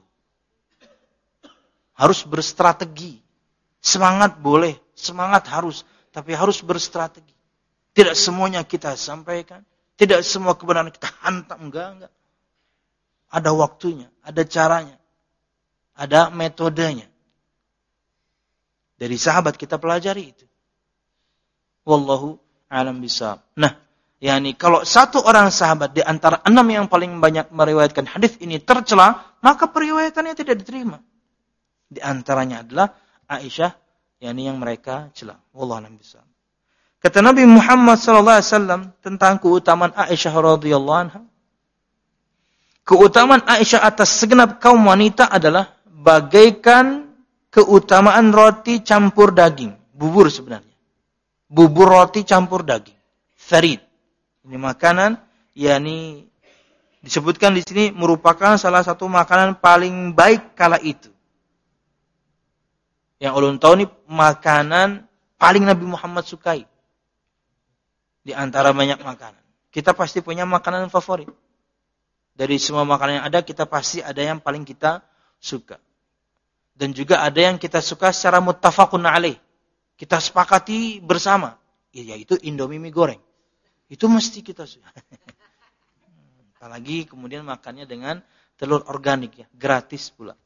Harus berstrategi. Semangat boleh, semangat harus, tapi harus berstrategi. Tidak semuanya kita sampaikan, tidak semua kebenaran kita hantam, enggak, enggak. Ada waktunya, ada caranya, ada metodenya. Dari sahabat kita pelajari itu. Wallahu a'lam bishawab. Nah, yakni kalau satu orang sahabat di antara enam yang paling banyak meriwayatkan hadis ini tercela, maka periwayatannya tidak diterima. Di antaranya adalah Aisyah, yakni yang mereka cela. Wallahu a'lam bishawab. Kata Nabi Muhammad sallallahu alaihi wasallam tentang keutamaan Aisyah radhiyallahu anha. Keutamaan Aisyah atas segenap kaum wanita adalah bagaikan keutamaan roti campur daging, bubur sebenarnya. Bubur roti campur daging. Farid. Ini makanan yakni disebutkan di sini merupakan salah satu makanan paling baik kala itu. Yang ulun tahu ini makanan paling Nabi Muhammad sukai. Di antara banyak makanan. Kita pasti punya makanan favorit. Dari semua makanan yang ada, kita pasti ada yang paling kita suka. Dan juga ada yang kita suka secara muttafaqun alaih. Kita sepakati bersama. Yaitu Indomie mie goreng. Itu mesti kita suka. Apalagi kemudian makannya dengan telur organik ya. Gratis pula.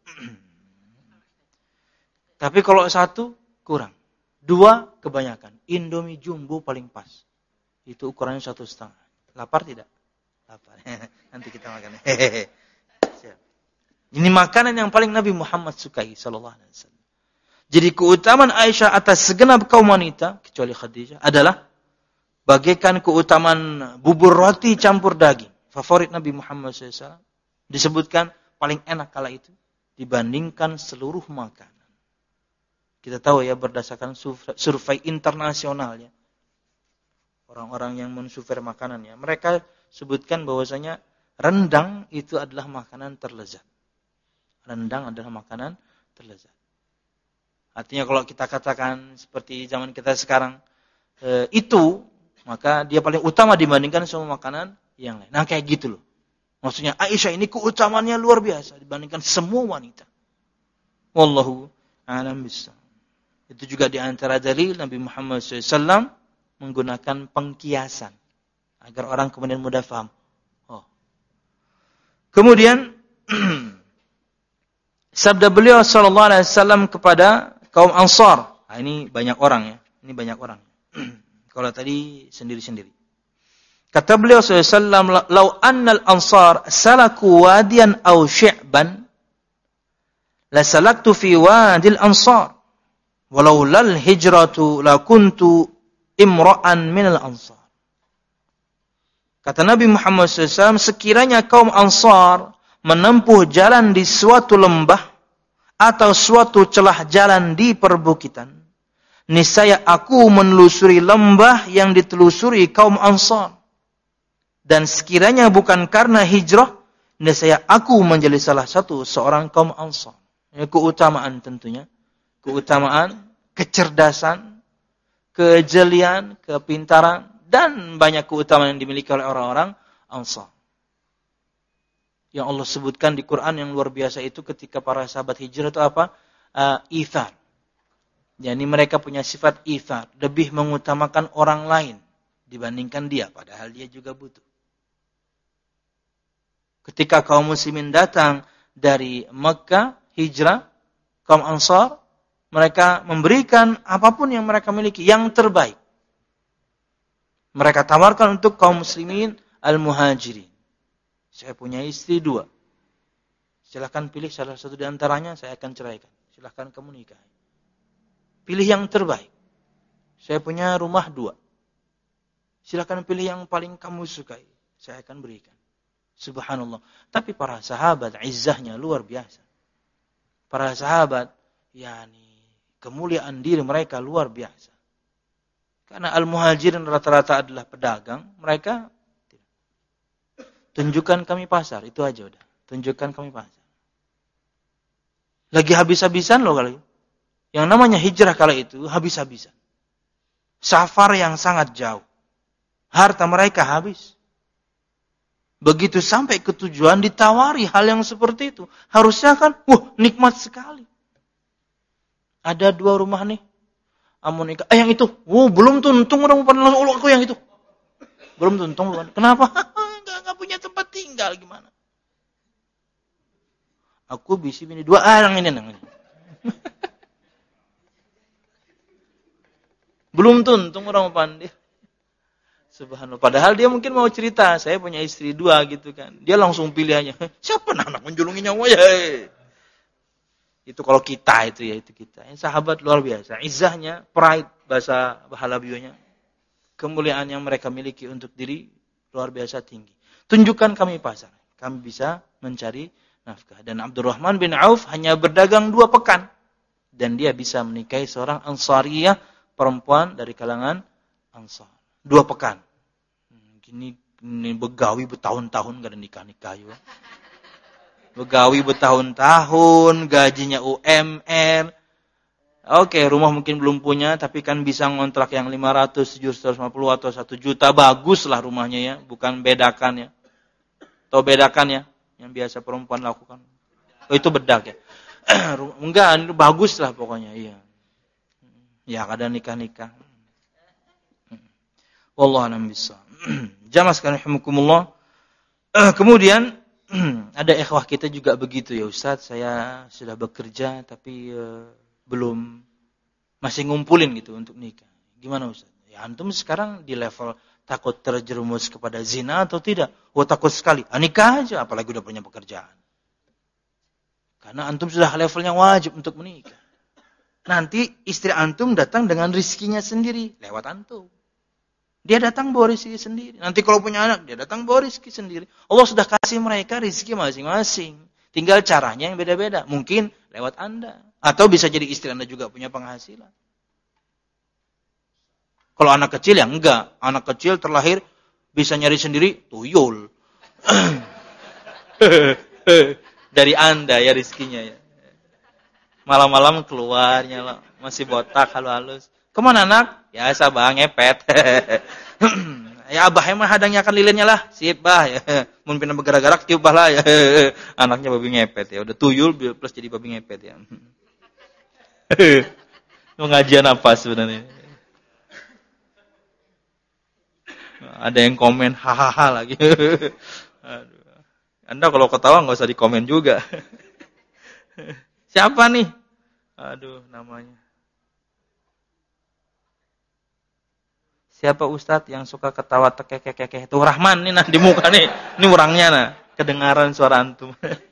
Tapi kalau satu, kurang. Dua, kebanyakan. Indomie jumbo paling pas. Itu ukurannya satu setengah. Lapar tidak? Lapar. Nanti kita makan. Ini makanan yang paling Nabi Muhammad sukai sallallahu alaihi wasallam. Jadi keutamaan Aisyah atas segenap kaum wanita kecuali Khadijah adalah bagaikan keutamaan bubur roti campur daging. Favorit Nabi Muhammad shallallahu alaihi wasallam disebutkan paling enak kala itu dibandingkan seluruh makanan. Kita tahu ya berdasarkan survei internasional ya. Orang-orang yang mensurvei makanannya, mereka sebutkan bahwasanya rendang itu adalah makanan terlezat. Rendang adalah makanan terlezat. Artinya kalau kita katakan seperti zaman kita sekarang e, itu, maka dia paling utama dibandingkan semua makanan yang lain. Nah kayak gitu loh. Maksudnya Aisyah ini keutamaannya luar biasa dibandingkan semua wanita. Wallahu a'lam bishawab. Itu juga di antara dalil Nabi Muhammad shallallahu alaihi wasallam menggunakan pengkiasan agar orang kemudian mudah paham. Oh. Kemudian sabda beliau sallallahu alaihi wasallam kepada kaum Ansar. Nah, ini banyak orang ya. Ini banyak orang. Kalau tadi sendiri-sendiri. Kata beliau sallallahu alaihi wasallam, "Lau annal ansar salaku wadiyan aw syi'ban la salaktu fi wadil ansar. Walau lal hijratu la kuntu imra'an minal ansar." Kata Nabi Muhammad shallallahu alaihi wasallam, sekiranya kaum Ansar menempuh jalan di suatu lembah atau suatu celah jalan di perbukitan, niscaya aku menelusuri lembah yang ditelusuri kaum Ansar. Dan sekiranya bukan karena hijrah, niscaya aku menjadi salah satu seorang kaum Ansar. Ini keutamaan tentunya. Keutamaan, kecerdasan, kejelian, kepintaran, dan banyak keutamaan yang dimiliki oleh orang-orang Ansar. Yang Allah sebutkan di Quran yang luar biasa itu ketika para sahabat hijrah itu apa? Uh, ithar. Jadi mereka punya sifat ithar. Lebih mengutamakan orang lain dibandingkan dia. Padahal dia juga butuh. Ketika kaum muslimin datang dari Mekah, hijrah, kaum Ansar, mereka memberikan apapun yang mereka miliki, yang terbaik. Mereka tawarkan untuk kaum muslimin al-muhajirin. Saya punya istri dua. Silakan pilih salah satu di antaranya, saya akan ceraikan. Silakan kamu nikahi. Pilih yang terbaik. Saya punya rumah dua. Silakan pilih yang paling kamu sukai. Saya akan berikan. Subhanallah. Tapi para sahabat, izzahnya luar biasa. Para sahabat, yani kemuliaan diri mereka luar biasa. Karena al-muhajirin rata-rata adalah pedagang, mereka tunjukkan kami pasar, itu aja udah. Tunjukkan kami pasar. Lagi habis-habisan loh kali. Yang namanya hijrah kala itu habis-habisan. Safar yang sangat jauh. Harta mereka habis. Begitu sampai ke tujuan ditawari hal yang seperti itu. Harusnya kan, wah nikmat sekali. Ada dua rumah nih. Amun nikah. Eh yang itu. Oh belum tuh, untung udah mau langsung aku yang itu. Belum tuh, untung belum. Kenapa? Enggak punya tempat tinggal gimana? Aku bisi bini dua orang ini nang. Belum tuh, untung orang pandai. Subhanallah. Padahal dia mungkin mau cerita, saya punya istri dua gitu kan. Dia langsung pilihannya. Siapa anak menjulungi nyawa ya? Itu kalau kita itu ya itu kita. Yang sahabat luar biasa. Izzahnya, pride bahasa Bahalabionya. Kemuliaan yang mereka miliki untuk diri luar biasa tinggi. Tunjukkan kami pasar. Kami bisa mencari nafkah. Dan Abdurrahman bin Auf hanya berdagang dua pekan. Dan dia bisa menikahi seorang Ansariyah, perempuan dari kalangan Ansar. Dua pekan. Gini, ini begawi bertahun-tahun gak ada nikah-nikah. Ya. Begawi bertahun-tahun, gajinya U M R. Oke, rumah mungkin belum punya, tapi kan bisa ngontrak yang lima ratus, tujuh ratus lima puluh atau satu juta. Bagus lah rumahnya ya, bukan bedakan ya. Atau bedakan ya, yang biasa perempuan lakukan. Oh itu bedak ya. Enggak, itu bagus lah pokoknya, iya. Ya, kadang nikah-nikah. Wallahu a'lam bishawab. Jamaah sekalian rahimakumullah. Kemudian ada ikhwah kita juga begitu ya Ustaz, saya sudah bekerja tapi uh, belum masih ngumpulin gitu untuk nikah. Gimana Ustaz? Ya antum sekarang di level takut terjerumus kepada zina atau tidak? Oh takut sekali. Ah, nikah aja apalagi udah punya pekerjaan. Karena antum sudah levelnya wajib untuk menikah. Nanti istri antum datang dengan rizkinya sendiri lewat antum. Dia datang bawa rezeki sendiri. Nanti kalau punya anak, dia datang bawa rezeki sendiri. Allah sudah kasih mereka rezeki masing-masing. Tinggal caranya yang beda-beda. Mungkin lewat Anda. Atau bisa jadi istri Anda juga punya penghasilan. Kalau anak kecil ya enggak. Anak kecil terlahir bisa nyari sendiri, tuyul. Dari Anda ya rezekinya ya. Malam-malam keluarnya masih botak, halus-halus. Kemana anak? Ya sabah ngepet. Ya abah emang hadangnya akan lilinnya lah. Sip bah ya. Mun pindah bergerak-gerak tiup bah lah ya. Anaknya babi ngepet ya. Udah tuyul plus jadi babi ngepet ya. Pengajian apa sebenarnya? Ada yang komen hahaha lagi. Aduh. Anda kalau ketawa enggak usah dikomen juga. Siapa nih? Aduh namanya. Siapa Ustadz yang suka ketawa tekek-kekek? Itu Rahman nih nah di muka nih. Ini orangnya nah. Kedengaran suara antum.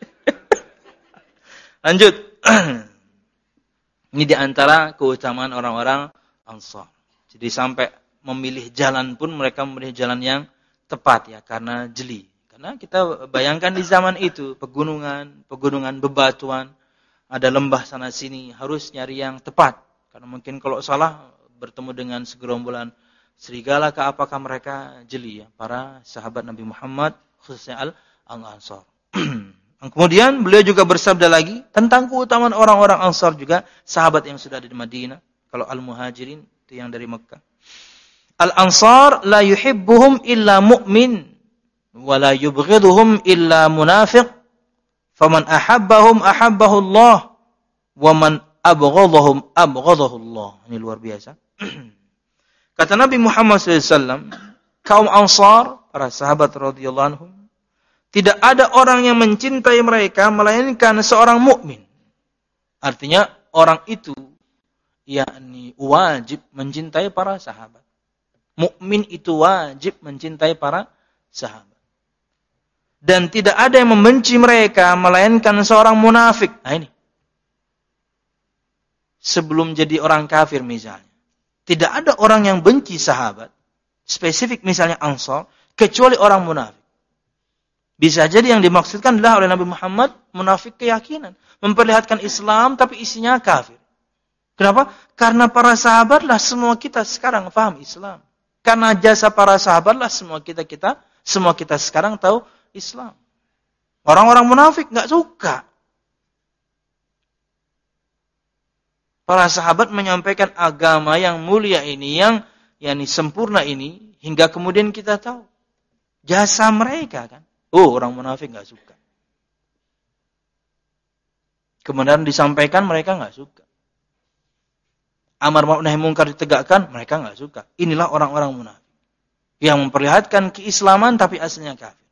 Lanjut. Ini di antara keutamaan orang-orang Ansar. Jadi sampai memilih jalan pun mereka memilih jalan yang tepat ya. Karena jeli. Karena kita bayangkan di zaman itu. Pegunungan, pegunungan bebatuan. Ada lembah sana sini. Harus nyari yang tepat. Karena mungkin kalau salah bertemu dengan segerombolan serigala ke apakah mereka jeli ya para sahabat Nabi Muhammad khususnya al-Ansar. Kemudian beliau juga bersabda lagi tentang keutamaan orang-orang Ansar juga sahabat yang sudah ada di Madinah. Kalau al-Muhajirin itu yang dari Mekah. Al-Ansar la yuhibbuhum illa mu'min wa la yubghiduhum illa munafiq. Faman ahabbahum ahabbahu Allah wa man abghadahum abghadahu Allah. Ini luar biasa. Kata Nabi Muhammad shallallahu alaihi wasallam, kaum Ansar, para sahabat radhiyallahu anhum, tidak ada orang yang mencintai mereka melainkan seorang mukmin. Artinya orang itu yakni wajib mencintai para sahabat. Mukmin itu wajib mencintai para sahabat. Dan tidak ada yang membenci mereka melainkan seorang munafik. Nah ini. Sebelum jadi orang kafir misalnya. Tidak ada orang yang benci sahabat, spesifik misalnya Ansar, kecuali orang munafik. Bisa jadi yang dimaksudkan adalah oleh Nabi Muhammad munafik keyakinan. Memperlihatkan Islam tapi isinya kafir. Kenapa? Karena para sahabatlah semua kita sekarang paham Islam. Karena jasa para sahabatlah semua kita kita semua kita sekarang tahu Islam. Orang-orang munafik nggak suka. Para sahabat menyampaikan agama yang mulia ini, yang yakni sempurna ini, hingga kemudian kita tahu jasa mereka kan. Oh, orang munafik nggak suka. Kemudian disampaikan mereka nggak suka. Amar ma'ruf nahi munkar ditegakkan, mereka nggak suka. Inilah orang-orang munafik yang memperlihatkan keislaman tapi aslinya kafir.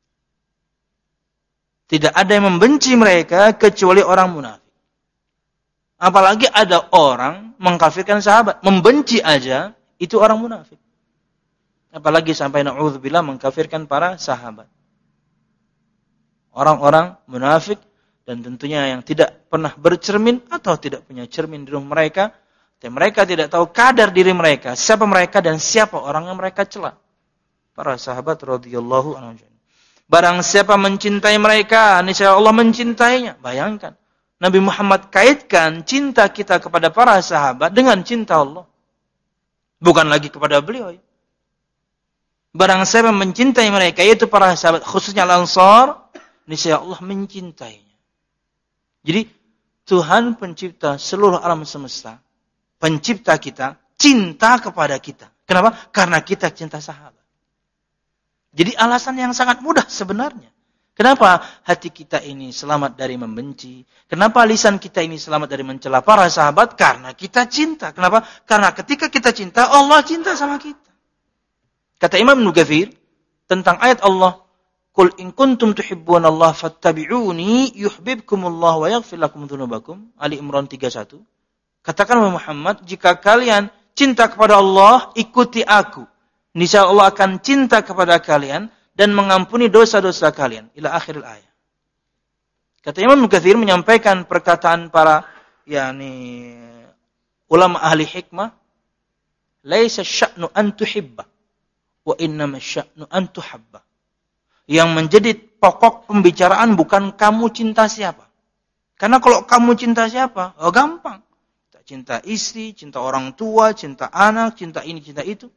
Tidak ada yang membenci mereka kecuali orang munafik. Apalagi ada orang mengkafirkan sahabat. Membenci aja, itu orang munafik. Apalagi sampai na'udzubillah mengkafirkan para sahabat. Orang-orang munafik dan tentunya yang tidak pernah bercermin atau tidak punya cermin di rumah mereka. Dan mereka tidak tahu kadar diri mereka. Siapa mereka dan siapa orang yang mereka cela. Para sahabat radhiyallahu anhum. Barang siapa mencintai mereka, niscaya Allah mencintainya. Bayangkan. Nabi Muhammad kaitkan cinta kita kepada para sahabat dengan cinta Allah. Bukan lagi kepada beliau. Ya. Barang siapa mencintai mereka, yaitu para sahabat, khususnya Al-Ansar, niscaya Allah mencintainya. Jadi, Tuhan pencipta seluruh alam semesta, pencipta kita, cinta kepada kita. Kenapa? Karena kita cinta sahabat. Jadi alasan yang sangat mudah sebenarnya. Kenapa hati kita ini selamat dari membenci? Kenapa lisan kita ini selamat dari mencela para sahabat? Karena kita cinta. Kenapa? Karena ketika kita cinta, Allah cinta sama kita. Kata Imam Ibnu Katsir tentang ayat Allah, "Qul in kuntum tuhibbunallaha fattabi'uni yuhibbukumullah wa yaghfir lakum dzunubakum." Ali Imran tiga puluh satu. Katakan Muhammad, jika kalian cinta kepada Allah, ikuti aku. Niscaya Allah akan cinta kepada kalian dan mengampuni dosa-dosa kalian. Ila akhir ayat. Kata Imam Ibnu Katsir menyampaikan perkataan para yakni ulama ahli hikmah, "Laisa sya'nu an tuhibba, wa innama sya'nu an tuhabba." Yang menjadi pokok pembicaraan bukan kamu cinta siapa. Karena kalau kamu cinta siapa, oh gampang. Cinta istri, cinta orang tua, cinta anak, cinta ini, cinta itu.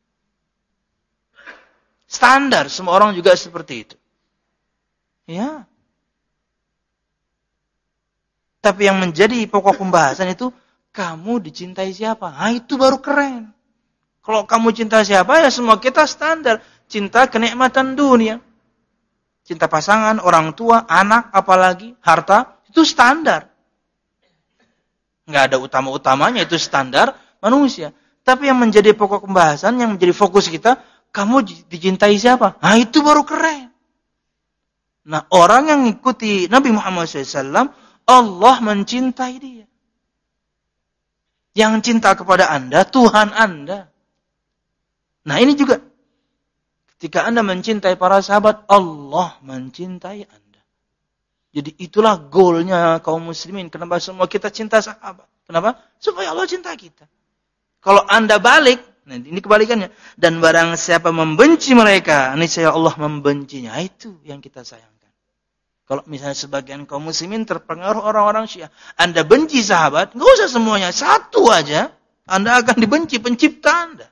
Standar, semua orang juga seperti itu. Ya. Tapi yang menjadi pokok pembahasan itu, kamu dicintai siapa? Nah, itu baru keren. Kalau kamu cinta siapa, ya semua kita standar. Cinta kenikmatan dunia. Cinta pasangan, orang tua, anak, apalagi, harta, itu standar. Nggak ada utama-utamanya, itu standar manusia. Tapi yang menjadi pokok pembahasan, yang menjadi fokus kita, kamu dicintai siapa? Nah, itu baru keren. Nah, orang yang mengikuti Nabi Muhammad shallallahu alaihi wasallam, Allah mencintai dia. Yang cinta kepada Anda, Tuhan Anda. Nah, ini juga. Ketika Anda mencintai para sahabat, Allah mencintai Anda. Jadi itulah goalnya kaum muslimin. Kenapa semua kita cinta sahabat? Kenapa? Supaya Allah cinta kita. Kalau Anda balik, nah ini kebalikannya. Dan barang siapa membenci mereka, niscaya Allah membencinya. Itu yang kita sayangkan. Kalau misalnya sebagian kaum muslimin terpengaruh orang-orang Syiah, Anda benci sahabat, nggak usah semuanya, satu aja, Anda akan dibenci pencipta Anda.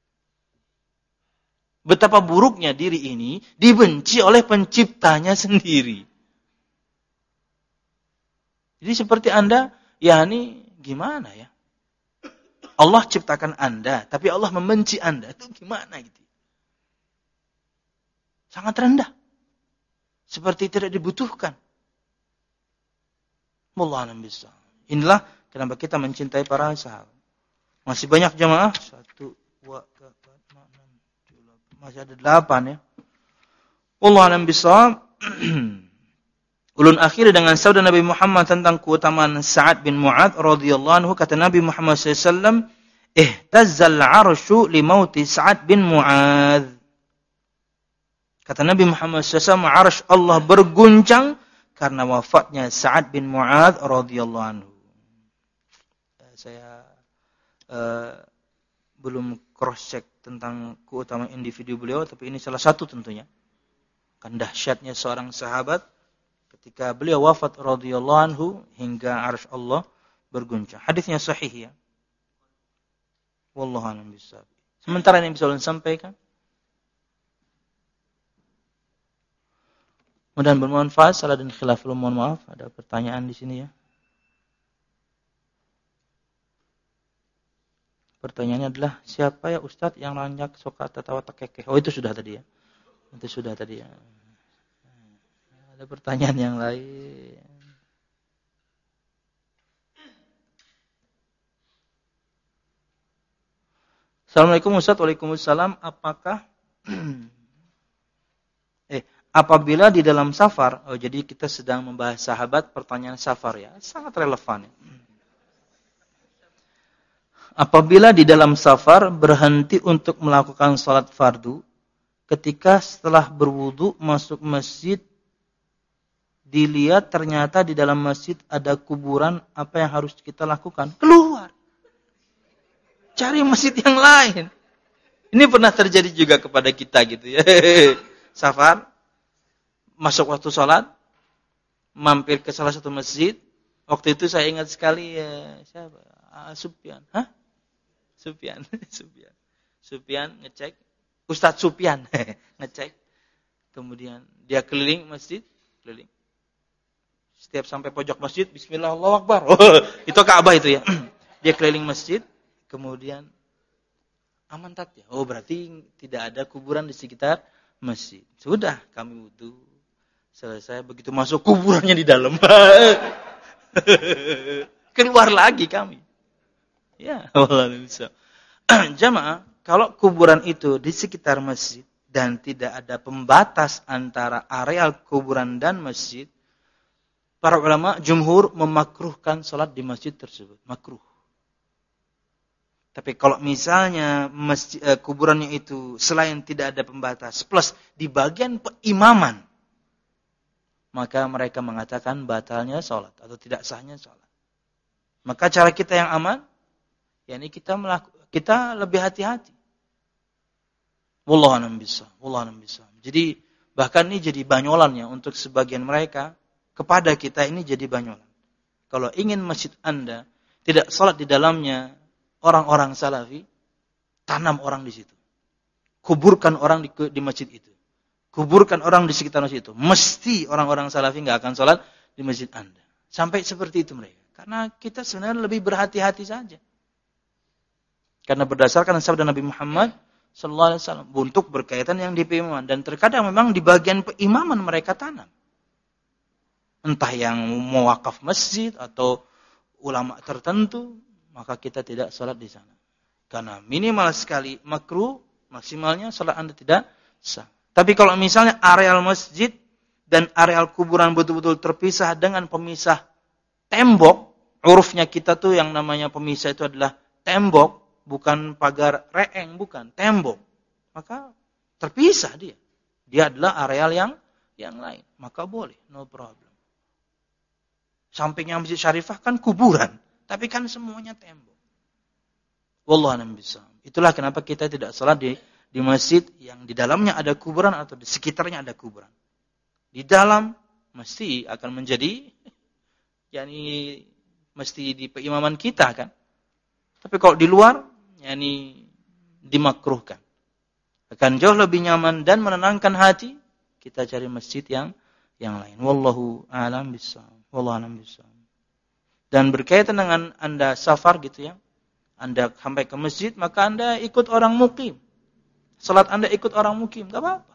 Betapa buruknya diri ini dibenci oleh penciptanya sendiri. Jadi seperti Anda, ya ini gimana ya? Allah ciptakan Anda, tapi Allah membenci Anda. Itu gimana gitu? Sangat rendah. Seperti tidak dibutuhkan. Wallahu a'lam bishawab. Inilah kenapa kita mencintai para sahabat. Masih banyak jemaah. Satu, dua, tiga, empat, lima, enam, tujuh, delapan. Masih ada delapan ya. Wallahu a'lam bishawab. Ulun akhir dengan sabda Nabi Muhammad tentang keutamaan Sa'ad bin Mu'adz radhiyallahu anhu, kata Nabi Muhammad shallallahu alaihi wasallam, "Ihtazzal 'arsyu li mauti Sa'ad bin Mu'adz." Kata Nabi Muhammad shallallahu alaihi wasallam, arsy Allah berguncang karena wafatnya Sa'ad bin Mu'adz radhiyallahu anhu. Saya uh, belum cross check tentang keutamaan individu beliau, tapi ini salah satu tentunya. Kan dahsyatnya seorang sahabat ketika beliau wafat radhiyallahu anhu hingga arsy Allah berguncang. Hadisnya sahih ya. Wallahu a'lam bishawab. Sementara yang bisa ulun sampaikan, mudah-mudahan bermanfaat. Salah dan khilaf mohon maaf. Ada pertanyaan di sini ya. Pertanyaannya adalah, siapa ya Ustadz yang lanjak sokat tertawa tekekeh? Oh, itu sudah tadi ya. Itu sudah tadi ya. Ada pertanyaan yang lain. Assalamualaikum Ustaz. Waalaikumsalam. Apakah eh apabila di dalam safar, oh jadi kita sedang membahas sahabat, pertanyaan safar ya, sangat relevan ya. Apabila di dalam safar berhenti untuk melakukan salat fardu, ketika setelah berwudu masuk masjid dilihat ternyata di dalam masjid ada kuburan, apa yang harus kita lakukan? Keluar. Cari masjid yang lain. Ini pernah terjadi juga kepada kita gitu ya. Safar, masuk waktu sholat, mampir ke salah satu masjid. Waktu itu saya ingat sekali ya, siapa? Ah, Sufyan. Hah? Sufyan. Sufyan. Sufyan ngecek. Ustadz Sufyan ngecek. Kemudian dia keliling masjid, keliling. Setiap sampai pojok masjid, bismillah, Allahu Akbar. Oh, itu Ka'bah itu ya. Dia keliling masjid, kemudian aman tat ya. Oh, berarti tidak ada kuburan di sekitar masjid. Sudah, kami wudu. Selesai, begitu masuk kuburannya di dalam. Keluar lagi kami. Ya, Allah bisa. Jamaah, kalau kuburan itu di sekitar masjid dan tidak ada pembatas antara areal kuburan dan masjid, para ulama jumhur memakruhkan salat di masjid tersebut. Makruh. Tapi kalau misalnya masjid, eh, kuburannya itu selain tidak ada pembatas, plus di bagian peimaman, maka mereka mengatakan batalnya salat atau tidak sahnya salat. Maka cara kita yang aman, yakni kita melaku, kita lebih hati-hati. Wallahu a'lam bishawab. Wallahu a'lam bishawab. Jadi bahkan ini jadi banyolannya untuk sebagian mereka, kepada kita ini jadi banyolan. Kalau ingin masjid Anda tidak salat di dalamnya orang-orang salafi, tanam orang di situ. Kuburkan orang di, di masjid itu. Kuburkan orang di sekitar masjid itu. Mesti orang-orang salafi nggak akan sholat di masjid Anda. Sampai seperti itu mereka. Karena kita sebenarnya lebih berhati-hati saja. Karena berdasarkan sabda Nabi Muhammad sallallahu alaihi wasallam untuk berkaitan yang di peimaman, dan terkadang memang di bagian peimaman mereka tanam. Entah yang mewakaf masjid atau ulama tertentu, maka kita tidak sholat di sana. Karena minimal sekali makruh, maksimalnya sholat Anda tidak sah. Tapi kalau misalnya areal masjid dan areal kuburan betul-betul terpisah dengan pemisah tembok, urufnya kita tuh yang namanya pemisah itu adalah tembok, bukan pagar reeng, bukan, tembok. Maka terpisah dia. Dia adalah areal yang yang lain. Maka boleh, no problem. Sampingnya Masjid Syarifah kan kuburan. Tapi kan semuanya tembok. Wallahu a'lam bishawab. Itulah kenapa kita tidak salat di di masjid yang di dalamnya ada kuburan atau di sekitarnya ada kuburan. Di dalam mesti akan menjadi yakni mesti di peimaman kita kan. Tapi kalau di luar yakni dimakruhkan. Akan jauh lebih nyaman dan menenangkan hati kita cari masjid yang yang lain. Wallahu a'lam bishawab. Wallahu a'lam bishawab. Dan berkaitan dengan Anda safar gitu ya. Anda sampai ke masjid, maka Anda ikut orang mukim. Salat Anda ikut orang mukim, enggak apa-apa.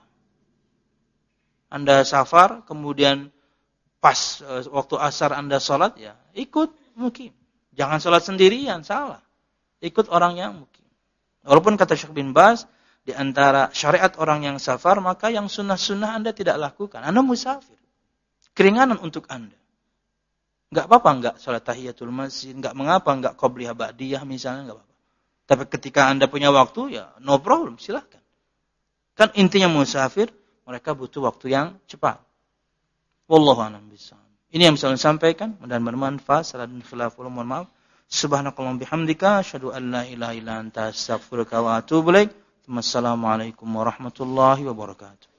Anda safar, kemudian pas e, waktu asar Anda salat, ya ikut mukim. Jangan salat sendirian, salah. Ikut orang yang mukim. Walaupun kata Syekh bin Baz, di antara syariat orang yang safar, maka yang sunnah-sunnah Anda tidak lakukan. Anda musafir. Keringanan untuk Anda. Enggak apa-apa, enggak salat tahiyatul masjid, enggak mengapa, enggak qobliyah ba'diyah misalnya, enggak apa-apa. Tapi ketika Anda punya waktu, ya no problem, silahkan. Kan intinya musafir, mereka butuh waktu yang cepat. Wallahu a'lam bishawab. Ini yang bisa saya sampaikan, dan bermanfaat. Salah dan khilaful, mohon maaf. Subhanakallahumma bihamdika, asyhadu an la ilaha illa anta, astaghfiruka wa atubu ilaik. Wassalamualaikum warahmatullahi wabarakatuh.